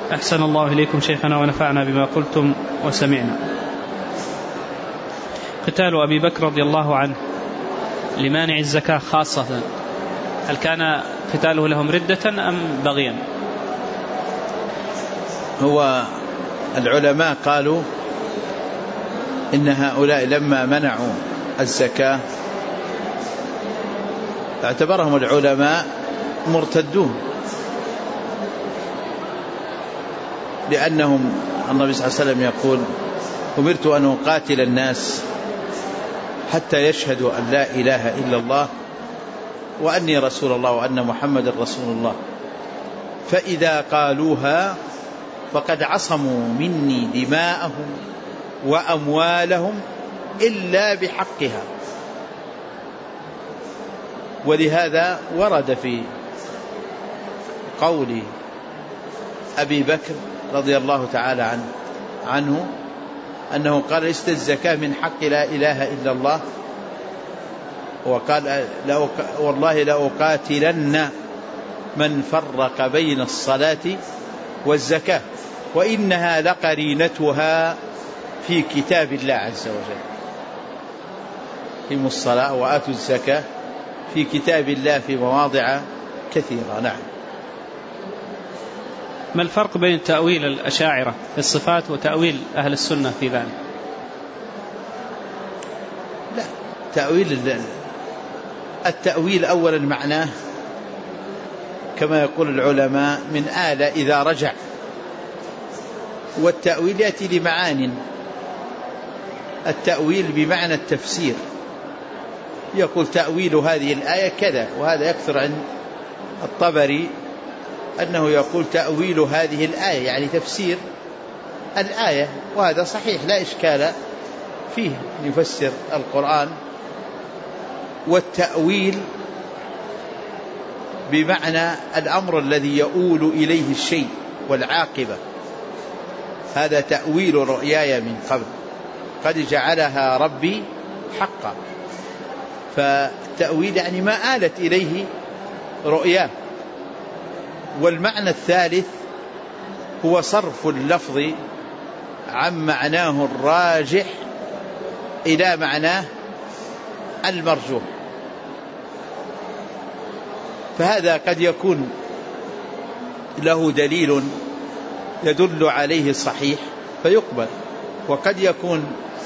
أحسن الله إليكم شيخنا ونفعنا بما قلتم وسمعنا. قتال أبي بكر رضي الله عنه لمانع الزكاة خاصة، هل كان قتاله لهم ردة أم بغيا؟ هو العلماء قالوا إن هؤلاء لما منعوا الزكاة اعتبرهم العلماء مرتدون، لأنهم النبي صلى الله عليه وسلم يقول: أمرت أن أقاتل الناس حتى يشهدوا أن لا إله إلا الله وأني رسول الله وأن محمد رسول الله، فإذا قالوها فقد عصموا مني دماءهم وأموالهم إلا بحقها. ولهذا ورد في قول أبي بكر رضي الله تعالى عنه أنه قال: ليست الزكاة من حق لا إله إلا الله، وقال: والله لأقاتلن من فرق بين الصلاة والزكاة وإنها لقرينتها في كتاب الله عز وجل. قيموا الصلاة وآتوا الزكاة في كتاب الله في مواضع كثيرة. نعم. ما الفرق بين تأويل الأشاعرة في الصفات وتأويل أهل السنة في ذلك؟ لا، التأويل أولا معناه كما يقول العلماء من آل إذا رجع، والتأويل يأتي لمعان. التأويل بمعنى التفسير، يقول تأويل هذه الآية كذا، وهذا يكثر عن الطبري أنه يقول تأويل هذه الآية يعني تفسير الآية، وهذا صحيح لا إشكال فيه، يفسر القرآن. والتأويل بمعنى الأمر الذي يؤول إليه الشيء والعاقبة، هذا تأويل رؤياي من قبل قد جعلها ربي حقا. فالتأويل يعني ما آلت إليه رؤياه. والمعنى الثالث هو صرف اللفظ عن معناه الراجح إلى معناه المرجوح، فهذا قد يكون له دليل يدل عليه الصحيح فيقبل، وقد يكون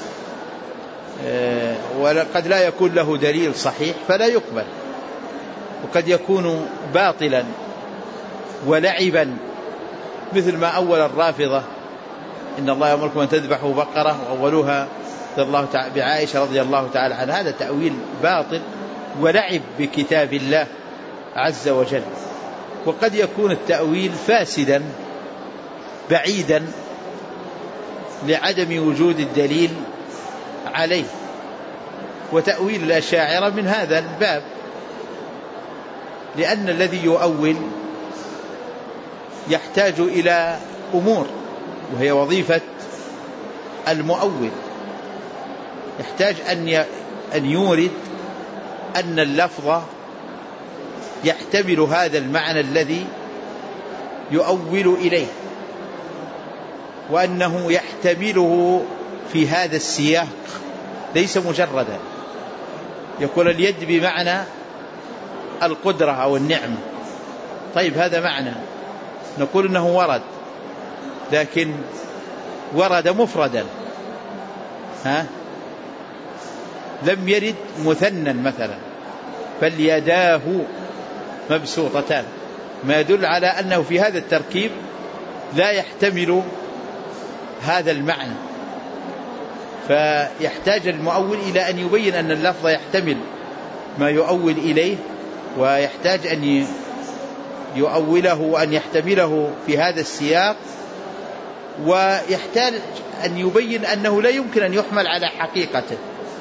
وقد لا يكون له دليل صحيح فلا يقبل، وقد يكون باطلا ولعبا، مثل ما أول الرافضة: إن الله يأمركم أن تذبحوا بقرة وأولوها بعائشة رضي الله تعالى عنها. هذا تأويل باطل ولعب بكتاب الله عز وجل. وقد يكون التأويل فاسدا بعيدا لعدم وجود الدليل عليه. وتأويل الأشاعرة من هذا الباب، لأن الذي يؤول يحتاج إلى أمور، وهي وظيفة المؤول، يحتاج أن يورد أن اللفظ يحتمل هذا المعنى الذي يؤول إليه، وأنه يحتمله في هذا السياق ليس مجردا. يقول اليد بمعنى القدرة أو النعمة، طيب هذا معنى، نقول إنه ورد، لكن ورد مفردا، لم يرد مثنى مثلا، فاليداه مبسوطتان، ما يدل على أنه في هذا التركيب لا يحتمل هذا المعنى. فيحتاج المؤول إلى أن يبين أن اللفظ يحتمل ما يؤول إليه، ويحتاج أن يؤوله وأن يحتمله في هذا السياق، ويحتاج أن يبين أنه لا يمكن أن يحمل على حقيقته،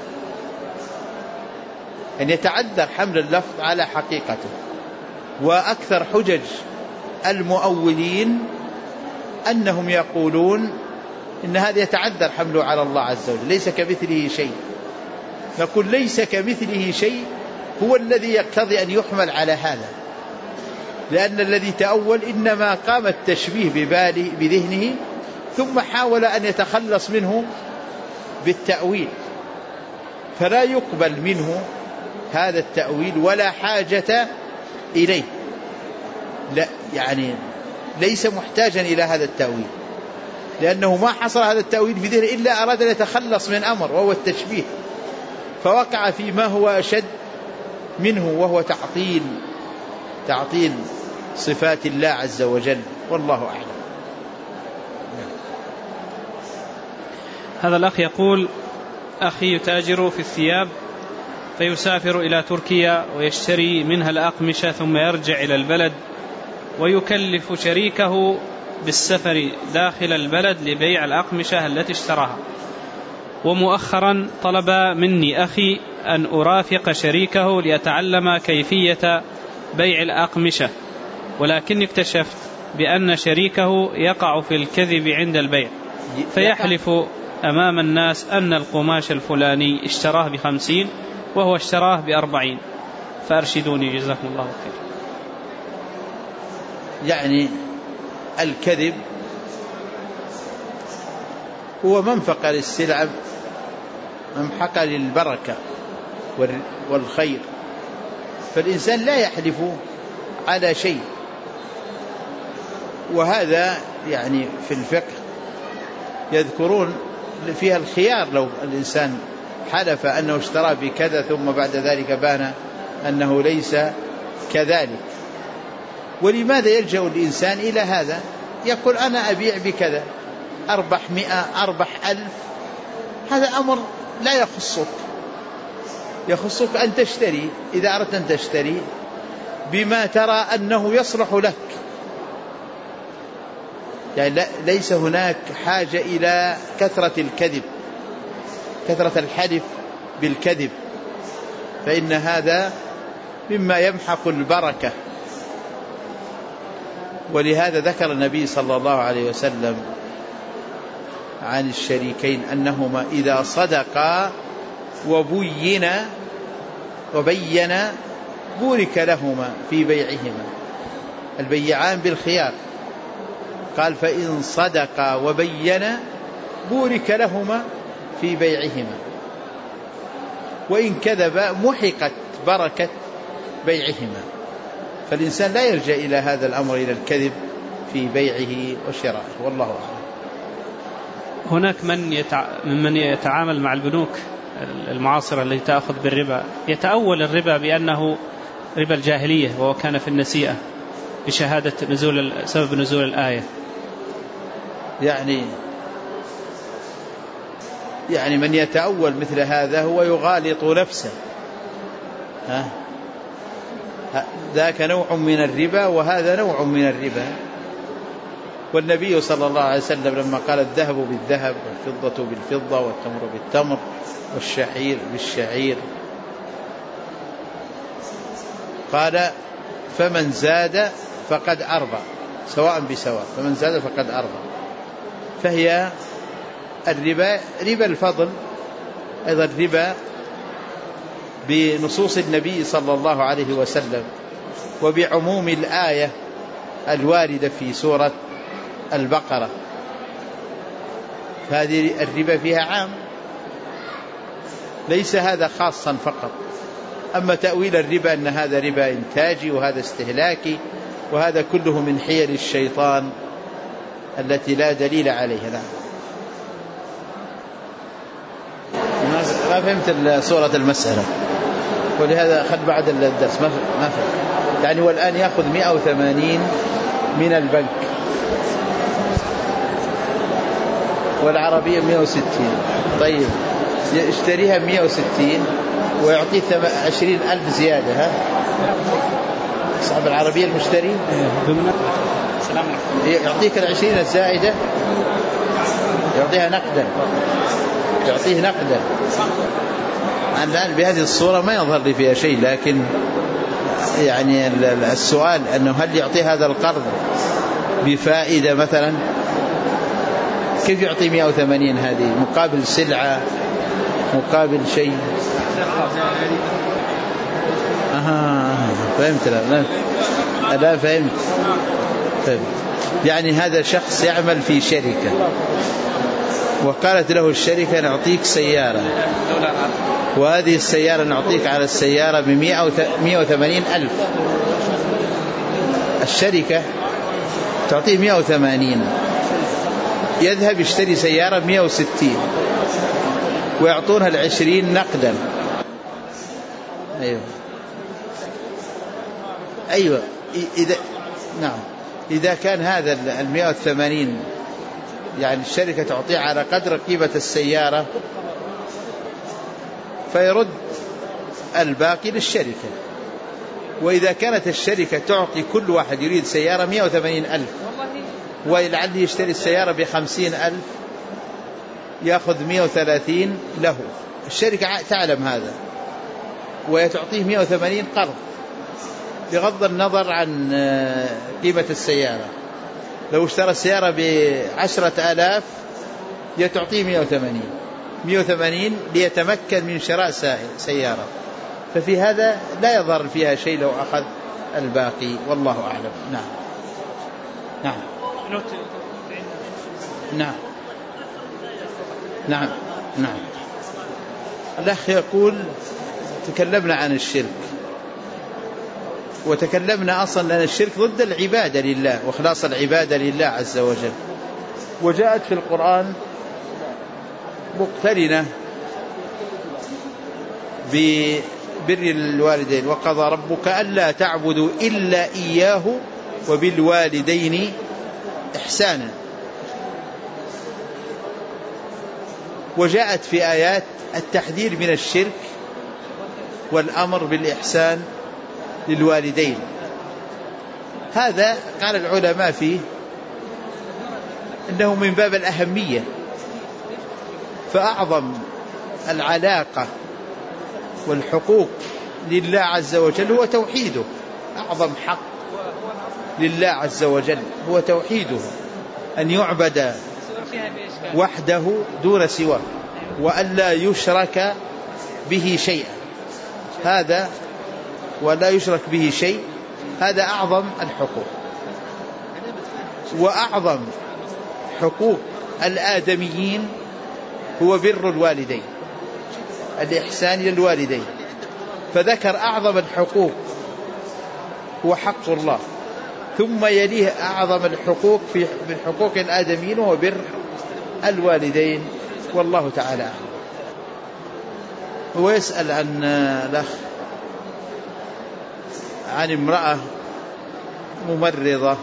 أن يتعذر حمل اللفظ على حقيقته. وأكثر حجج المؤولين أنهم يقولون إن هذا يتعذر حمله على الله عز وجل، ليس كمثله شيء. نقول ليس كمثله شيء هو الذي يقتضي أن يحمل على هذا، لأن الذي تأول إنما قام التشبيه بذهنه ثم حاول أن يتخلص منه بالتأويل، فلا يقبل منه هذا التأويل ولا حاجة إليه، لا يعني ليس محتاجا إلى هذا التأويل، لأنه ما حصل هذا التأويل في ذهنه إلا أراد أن يتخلص من أمر وهو التشبيه، فوقع فيما هو أشد منه وهو تعطيل صفات الله عز وجل، والله أعلم. هذا الأخ يقول: أخي يتاجر في الثياب فيسافر إلى تركيا ويشتري منها الأقمشة ثم يرجع إلى البلد ويكلف شريكه بالسفر داخل البلد لبيع الأقمشة التي اشتراها. ومؤخرا طلب مني أخي أن أرافق شريكه لأتعلم كيفية بيع الأقمشة، ولكني اكتشفت بأن شريكه يقع في الكذب عند البيع، فيحلف أمام الناس أن القماش الفلاني اشتراه ب50 وهو اشتراه ب40، فأرشدوني جزاكم الله خير. يعني الكذب هو منفق للسلع، ممحق للبركة والخير، فالإنسان لا يحلف على شيء، وهذا يعني في الفقه يذكرون فيها الخيار، لو الإنسان حلف أنه اشترى بكذا ثم بعد ذلك بان أنه ليس كذلك. ولماذا يلجأ الإنسان إلى هذا؟ يقول أنا أبيع بكذا، أربح 100، أربح 1000، هذا أمر لا يخصك، يخصك أن تشتري إذا أردت أن تشتري بما ترى أنه يصلح لك، يعني ليس هناك حاجة إلى كثرة الكذب، كثرة الحلف بالكذب، فإن هذا مما يمحق البركة. ولهذا ذكر النبي صلى الله عليه وسلم عن الشريكين أنهما إذا صدقا وبين بورك لهما في بيعهما، البيعان بالخيار، قال فإن صدقا وبين بورك لهما في بيعهما، وإن كذبا محقت بركة بيعهما. فالإنسان لا يرجع إلى هذا الأمر، إلى الكذب في بيعه وشرائه، والله أعلم. هناك من يتعامل مع البنوك المعاصرة التي تأخذ بالربا، يتأول الربا بأنه ربا الجاهلية وهو كان في النسيئة بشهادة سبب نزول الآية. يعني من يتأول مثل هذا هو يغالط نفسه، ذاك نوع من الربا وهذا نوع من الربا. والنبي صلى الله عليه وسلم لما قال الذهب بالذهب والفضة بالفضة والتمر بالتمر والشعير بالشعير، قال فمن زاد فقد أربى، سواء بسواء، فمن زاد فقد أربى. فهي الربا ربا الفضل، أيضا الربا بنصوص النبي صلى الله عليه وسلم وبعموم الآية الواردة في سورة البقرة، فهذه الربا فيها عام، ليس هذا خاصا فقط. أما تأويل الربا أن هذا ربا إنتاجي وهذا استهلاكي وهذا كله من حيل الشيطان التي لا دليل عليها. لا، ما فهمت سورة المسألة، ولهذا أخذ بعد الدرس ما فهمت. يعني والآن يأخذ 180 من البنك والعربية 160، طيب يشتريها 160 ويعطيه 20,000 زيادة، صاحب العربية المشتري يعطيك 20 الزائدة، يعطيها نقدا، يعطيه نقدا. الآن بهذه الصورة ما يظهر لي فيها شيء، لكن يعني السؤال أنه هل يعطي هذا القرض بفائدة مثلا؟ كيف يعطي 180 هذه مقابل سلعة مقابل شيء؟ فهمت. لا لا فهمت. يعني هذا شخص يعمل في شركة وقالت له الشركة نعطيك سيارة، وهذه السيارة نعطيك على السيارة ب180,000. الشركة تعطيه 180، يذهب يشتري سيارة ب160 ويعطونها 20 نقدا. أيوة نعم، إذا كان هذا 180 يعني الشركة تعطيه على قدر قيمة السيارة فيرد الباقي للشركة. وإذا كانت الشركة تعطي كل واحد يريد سيارة 180,000 ولعله يشتري السيارة ب50,000 يأخذ 130 له، الشركة تعلم هذا ويتعطيه 180 قرض بغض النظر عن قيمة السيارة. لو اشترى السيارة ب10,000 يتعطيه 180 ليتمكن من شراء سيارة. ففي هذا لا يظهر فيها شيء لو أخذ الباقي، والله أعلم. نعم نعم نعم نعم نعم. الأخ يقول تكلمنا عن الشرك، وتكلمنا أصلا لأن الشرك ضد العبادة لله وإخلاص العبادة لله عز وجل، وجاءت في القرآن مقترنة ببر الوالدين، وقضى ربك ألا تعبدوا إلا إياه وبالوالدين إحسانا. وجاءت في آيات التحذير من الشرك والأمر بالإحسان للوالدين. هذا قال العلماء فيه إنه من باب الأهمية، فأعظم العلاقة والحقوق لله عز وجل هو توحيده. أعظم حق لله عز وجل هو توحيده، أن يعبد وحده دون سواه وأن لا يشرك به شيئا. هذا ولا يشرك به شيء، هذا أعظم الحقوق. وأعظم حقوق الآدميين هو بر الوالدين، الإحسان للوالدين، فذكر أعظم الحقوق هو حق الله، ثم يليه أعظم الحقوق من حقوق الآدميين هو بر الوالدين، والله تعالى أعلم. هو يسأل عن الأخ عن امرأة ممرضة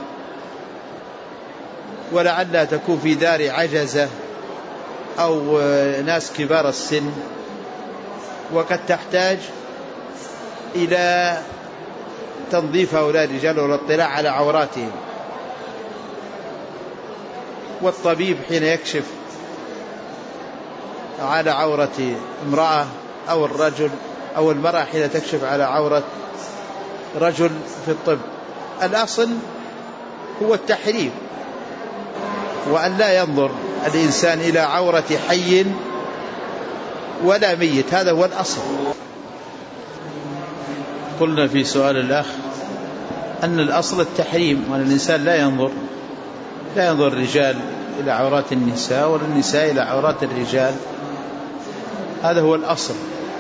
ولعلها تكون في دار عجزة أو ناس كبار السن، وقد تحتاج إلى تنظيف هؤلاء الرجال والاطلاع على عوراتهم. والطبيب حين يكشف على عورة امرأة أو الرجل أو المرأة حين تكشف على عورة رجل في الطب، الأصل هو التحريم، وأن لا ينظر الإنسان إلى عورة حي ولا ميت، هذا هو الأصل. قلنا في سؤال الأخ أن الأصل التحريم، وأن الإنسان لا ينظر الرجال إلى عورات النساء ولا النساء إلى عورات الرجال، هذا هو الأصل.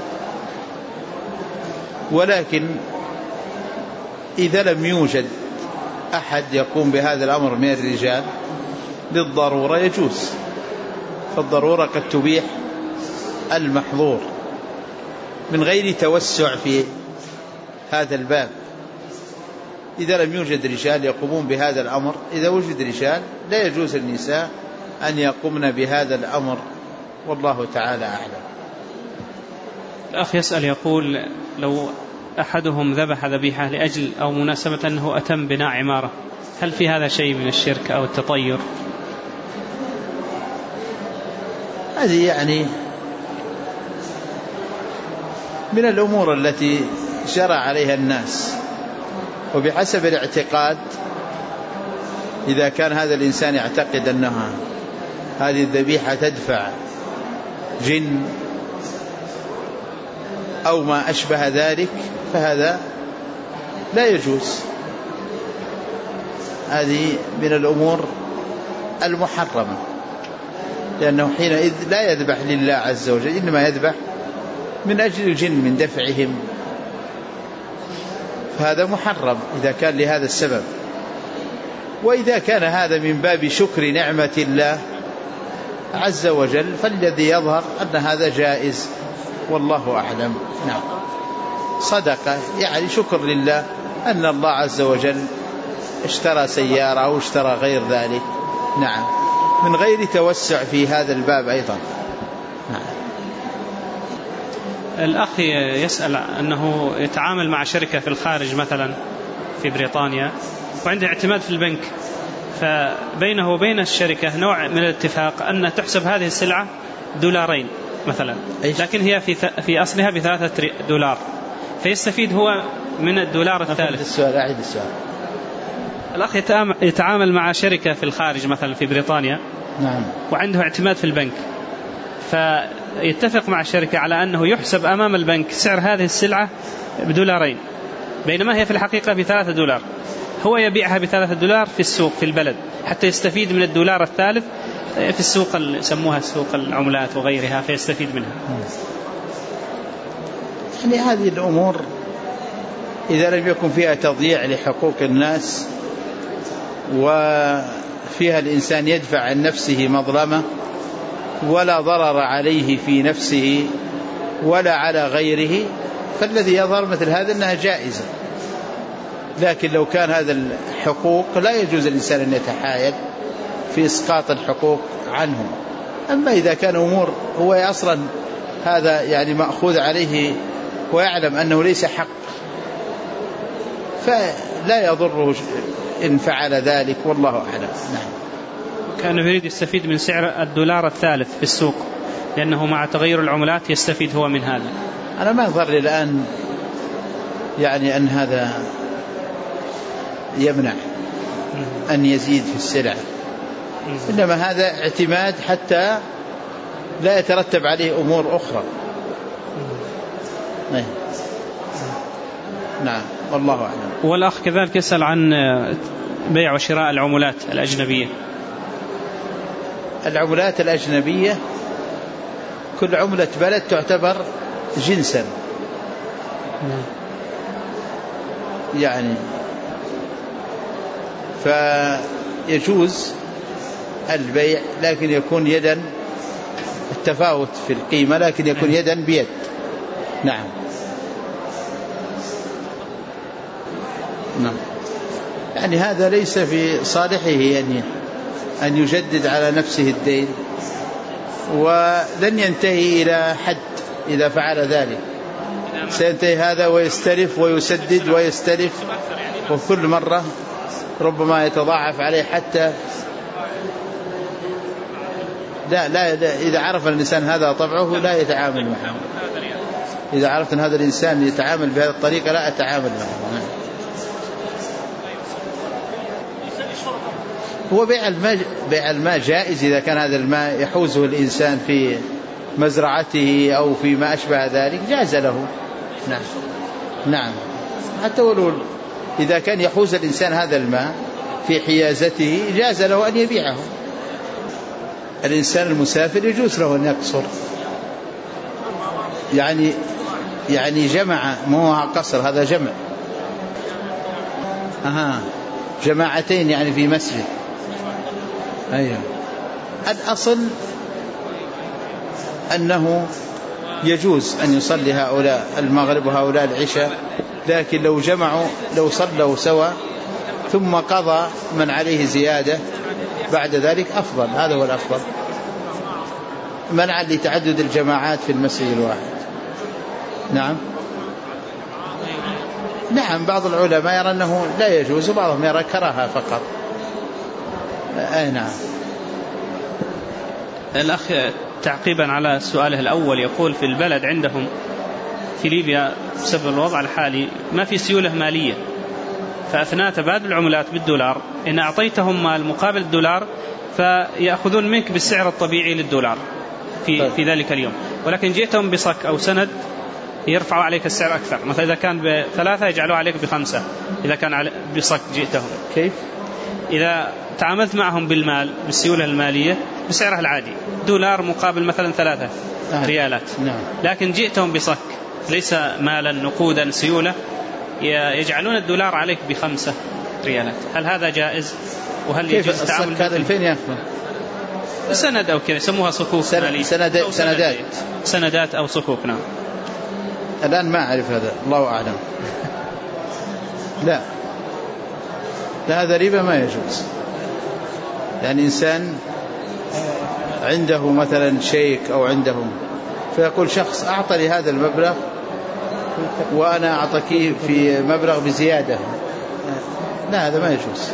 ولكن إذا لم يوجد أحد يقوم بهذا الأمر من الرجال للضرورة يجوز، فالضرورة قد تبيح المحظور من غير توسع في هذا الباب. إذا لم يوجد رجال يقومون بهذا الأمر، إذا وجد رجال لا يجوز النساء أن يقومن بهذا الأمر، والله تعالى أعلم. الأخ يسأل يقول لو أحدهم ذبح ذبيحة لأجل أو مناسبة أنه أتم بناء عمارة، هل في هذا شيء من الشرك أو التطير؟ هذه يعني من الأمور التي جرى عليها الناس، وبحسب الاعتقاد إذا كان هذا الإنسان يعتقد أنها هذه الذبيحة تدفع جن أو ما أشبه ذلك فهذا لا يجوز، هذه من الأمور المحرمة، لأنه حينئذ لا يذبح لله عز وجل، إنما يذبح من أجل الجن من دفعهم، فهذا محرم إذا كان لهذا السبب. وإذا كان هذا من باب شكر نعمة الله عز وجل فالذي يظهر أن هذا جائز، والله أعلم. نعم، صدقة يعني شكر لله أن الله عز وجل اشترى سيارة أو اشترى غير ذلك. نعم، من غير توسع في هذا الباب أيضا. نعم. الأخ يسأل أنه يتعامل مع شركة في الخارج مثلا في بريطانيا وعنده اعتماد في البنك، فبينه وبين الشركة نوع من الاتفاق أن تحسب هذه السلعة $2 مثلا، لكن هي في أصلها $3، فيستفيد هو من $1 الثالث. أعيد السؤال. الأخ يتعامل مع شركة في الخارج مثلا في بريطانيا، نعم، وعنده اعتماد في البنك، فيتفق مع الشركة على أنه يحسب أمام البنك سعر هذه السلعة $2، بينما هي في الحقيقة $3. هو يبيعها $3 في السوق في البلد حتى يستفيد من $1 الثالث في السوق يسموها سوق العملات وغيرها، فيستفيد منها. يعني هذه الأمور إذا لم يكن فيها تضييع لحقوق الناس وفيها الإنسان يدفع عن نفسه مظلمة ولا ضرر عليه في نفسه ولا على غيره، فالذي يظهر مثل هذا أنها جائزة. لكن لو كان هذا الحقوق لا يجوز الإنسان أن يتحايل في إسقاط الحقوق عنهم. أما إذا كان أمور هو أصلا هذا يعني مأخوذ عليه ويعلم أنه ليس حق، فلا يضره إن فعل ذلك، والله أعلم. نعم. كان يريد يستفيد من سعر $1 الثالث في السوق، لأنه مع تغير العملات يستفيد هو من هذا. أنا ما يظهر لي الآن يعني أن هذا يمنع أن يزيد في السلع، إنما هذا اعتماد حتى لا يترتب عليه أمور أخرى. نعم، والله أعلم. والأخ كذلك يسأل عن بيع وشراء العملات الأجنبية. العملات الأجنبية كل عملة بلد تعتبر جنسا، يعني فيجوز البيع، لكن يكون يدا، التفاوت في القيمة لكن يكون يدا بيد. نعم. نعم، يعني هذا ليس في صالحه أن يجدد على نفسه الدين، ولن ينتهي إلى حد إذا فعل ذلك، سينتهي هذا ويستلف ويسدد ويستلف، وكل مرة ربما يتضاعف عليه حتى لا إذا عرف الإنسان هذا طبعه لا يتعامل معه. إذا عرفت أن هذا الإنسان يتعامل بهذه الطريقة لا أتعامل معه. هو بيع الماء جائز إذا كان هذا الماء يحوزه الإنسان في مزرعته أو في ما أشبه ذلك، جاز له. نعم. نعم، حتى ولو إذا كان يحوز الإنسان هذا الماء في حيازته جاز له أن يبيعه. الإنسان المسافر يجوز له أن يقصر، يعني جمع، مو قصر، هذا جمع. جماعتين يعني في مسجد. أيوة. الأصل أنه يجوز أن يصلي هؤلاء المغرب وهؤلاء العشاء، لكن لو جمعوا، لو صلوا سوا ثم قضى من عليه زيادة بعد ذلك أفضل، هذا هو الأفضل، منعا لتعدد الجماعات في المسجد الواحد. نعم. نعم، بعض العلماء يرى أنه لا يجوز، وبعضهم يرى كراهة فقط. نعم. الأخ تعقيبا على سؤاله الأول يقول في البلد عندهم في ليبيا بسبب الوضع الحالي ما في سيولة مالية، فأثناء تبادل العملات $1 إن أعطيتهم مال مقابل $1 فيأخذون منك بالسعر الطبيعي $1 في ذلك اليوم، ولكن جئتهم بصك أو سند يرفعوا عليك السعر أكثر، مثلا إذا كان ب3 يجعلوا عليك ب5، إذا كان بصك جئتهم. كيف؟ إذا تعاملت معهم بالمال بالسيولة المالية بسعرها العادي $1 مقابل مثلا 3 ريالات، لكن جئتهم بصك ليس مالا نقودا سيولة يجعلون $1 عليك ب5 ريالات، هل هذا جائز؟ وهل يجوز التعامل هذا فين يأخذ؟ سند أو كذا يسموها صكوك مالية، سندات أو صكوك. نعم. الآن ما أعرف هذا، الله أعلم. لا هذا ربا ما يجوز. يعني إنسان عنده مثلا شيك أو عندهم فيقول شخص أعطى لي هذا المبلغ وأنا أعطيك في مبلغ بزيادة، لا هذا ما يجوز،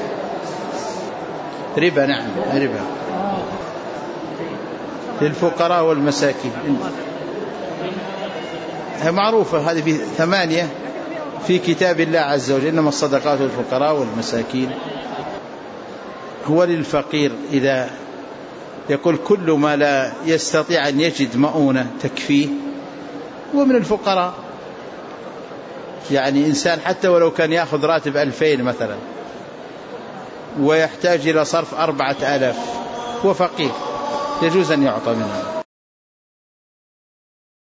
ربا. نعم ربا للفقراء والمساكين. معروفة هذه 8 في كتاب الله عز وجل، إنما الصدقات للفقراء والمساكين. هو للفقير إذا يقول كل ما لا يستطيع أن يجد مؤونة تكفيه، ومن الفقراء يعني إنسان حتى ولو كان يأخذ راتب 2000 مثلا ويحتاج إلى صرف 4000 هو فقير، يجوز أن يعطى منه.